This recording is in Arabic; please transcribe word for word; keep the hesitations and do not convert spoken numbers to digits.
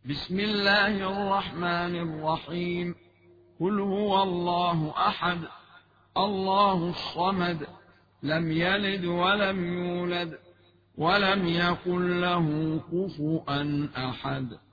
بسم الله الرحمن الرحيم. قل هو الله أحد الله الصمد لم يلد ولم يولد ولم يكن له كفوا أحد.